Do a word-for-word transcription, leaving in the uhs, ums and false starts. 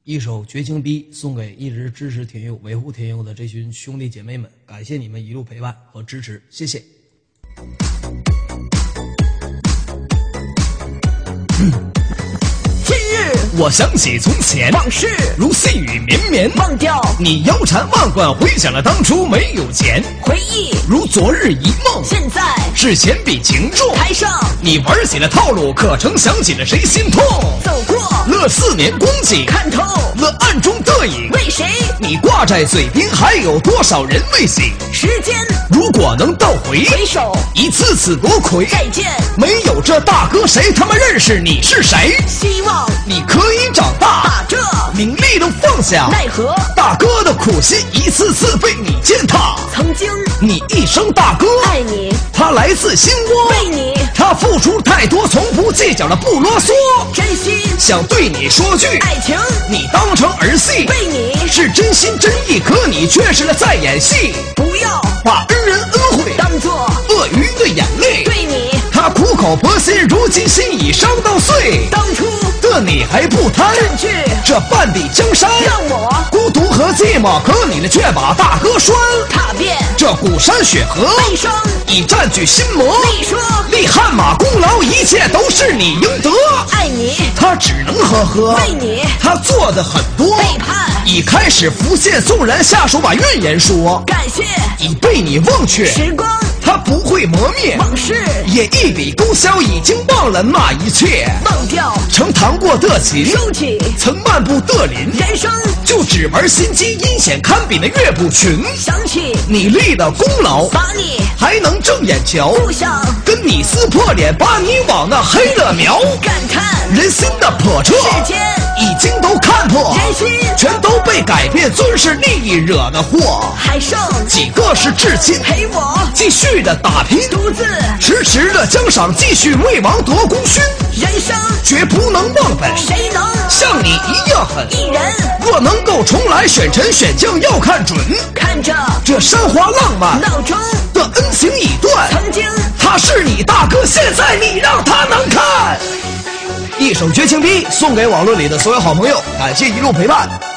一首绝情逼送给一直支持天佑维护天佑的这群兄弟姐妹们，感谢你们一路陪伴和支持，谢谢。 今日我想起从前， 往事如细雨绵绵， 忘掉你腰缠万贯，回想了当初没有钱， 回忆如昨日一梦， 现在是钱比情重。 台上你玩起了套路，可曾想起了谁心痛？ 走过乐四年光景， 看透了暗中的影， 为谁你挂在嘴边，还有多少人未醒？ 时间如果能倒回， 回首一次次夺魁， 再见。 没有这大哥，谁他妈认识你是谁？ 希望你可以长大， 把这名利都放下， 奈何大哥的苦心一次次被你践踏。 曾经你一生大哥， 爱你， 他来自心窝， 为你他付出太多，从不计较了，不啰嗦。 真心想对你说句， 爱情你当成儿戏， 为你是真心真意，可你却是了在演戏。 不要把恩人恩惠当作鳄鱼的眼泪， 对你他苦口婆心，如今心已伤到碎。 当初的你还不贪占据这半壁江山， 让我孤独和寂寞，可你呢却把大哥拴。 踏遍这古山雪河， 悲伤已占据心魔。 你说立汗马功劳，一切都是你应得。 爱你， 他只能呵呵， 为你他做的很多， 背叛已开始浮现，纵然下手把怨言说， 感谢已被你忘却。 时光他不会磨灭， 往事也一笔勾销，已经忘了那一切。 忘掉曾弹过的琴， 收起曾漫步的林， 人生就只玩心机，阴险堪比那岳不群。 想起你立的功劳， 把你还能正眼瞧， 不想跟你撕破脸，把你往那黑了描。 感叹人心的叵测， 世间已经都看破， 人心全都被改变，尊是利益惹的祸。 还剩几个是至亲， 陪我继续的打拼， 独自迟迟的奖赏，继续为王夺功勋。 人生绝不能忘本， 谁能像你一样狠。 一人若能够重来，选臣选将要看准。 看着这山花浪漫闹钟的恩情已断， 曾经他是你大哥，现在你让他难看。一首绝情逼送给网络里的所有好朋友，感谢一路陪伴。